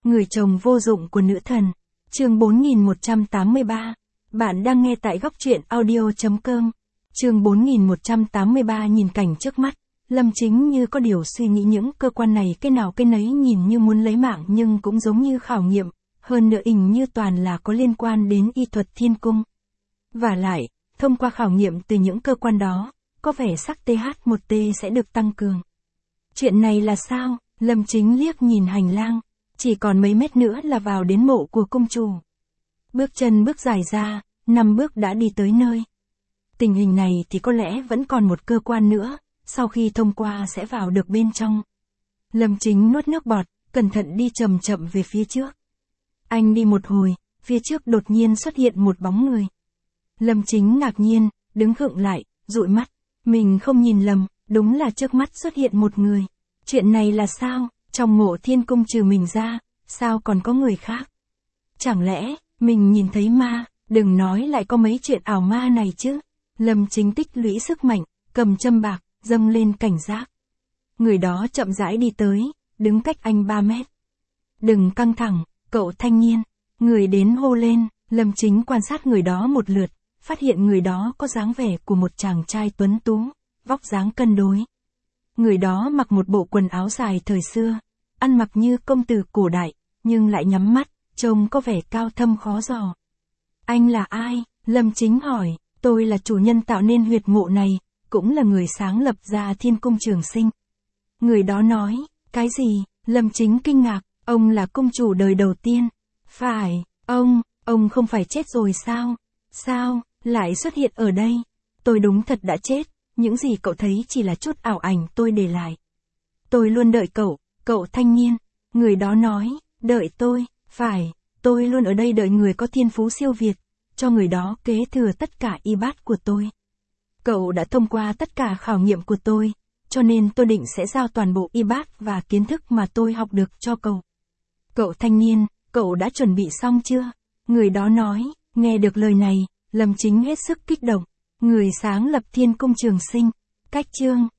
Người chồng vô dụng của nữ thần. Chương 4183. Bạn đang nghe tại góc truyện audio.com. Chương 4183. Nhìn cảnh trước mắt, Lâm Chính như có điều suy nghĩ, những cơ quan này cái nào cái nấy nhìn như muốn lấy mạng nhưng cũng giống như khảo nghiệm, hơn nữa hình như toàn là có liên quan đến y thuật thiên cung. Và lại, thông qua khảo nghiệm từ những cơ quan đó, có vẻ sắc TH1T sẽ được tăng cường. Chuyện này là sao? Lâm Chính liếc nhìn hành lang, chỉ còn mấy mét nữa là vào đến mộ của cung chủ. Bước chân bước dài ra, 5 bước đã đi tới nơi. Tình hình này thì có lẽ vẫn còn một cơ quan nữa, sau khi thông qua sẽ vào được bên trong. Lâm Chính nuốt nước bọt, cẩn thận đi chậm chậm về phía trước. Anh đi một hồi, phía trước đột nhiên xuất hiện một bóng người. Lâm Chính ngạc nhiên, đứng khựng lại, dụi mắt. Mình không nhìn lầm, đúng là trước mắt xuất hiện một người. Chuyện này là sao? Trong mộ thiên cung trừ mình ra, sao còn có người khác? Chẳng lẽ, mình nhìn thấy ma? Đừng nói lại có mấy chuyện ảo ma này chứ. Lâm Chính tích lũy sức mạnh, cầm châm bạc, dâng lên cảnh giác. Người đó chậm rãi đi tới, đứng cách anh 3 mét. Đừng căng thẳng, cậu thanh niên. Người đến hô lên. Lâm Chính quan sát người đó một lượt, phát hiện người đó có dáng vẻ của một chàng trai tuấn tú, vóc dáng cân đối. Người đó mặc một bộ quần áo dài thời xưa, ăn mặc như công tử cổ đại, nhưng lại nhắm mắt, trông có vẻ cao thâm khó dò. Anh là ai? Lâm Chính hỏi. Tôi là chủ nhân tạo nên huyệt mộ này, cũng là người sáng lập ra Thiên Cung Trường Sinh. Người đó nói. Cái gì? Lâm Chính kinh ngạc. Ông là cung chủ đời đầu tiên. Phải, ông không phải chết rồi sao? Sao, lại xuất hiện ở đây? Tôi đúng thật đã chết, những gì cậu thấy chỉ là chút ảo ảnh tôi để lại. Tôi luôn đợi cậu thanh niên. Người đó nói. Đợi tôi? Phải, tôi luôn ở đây đợi người có thiên phú siêu việt, cho người đó kế thừa tất cả y bát của tôi. Cậu đã thông qua tất cả khảo nghiệm của tôi, cho nên tôi định sẽ giao toàn bộ y bát và kiến thức mà tôi học được cho cậu. Cậu thanh niên, cậu đã chuẩn bị xong chưa? Người đó nói. Nghe được lời này, Lâm Chính hết sức kích động. Người sáng lập Thiên Cung Trường Sinh. Cách chương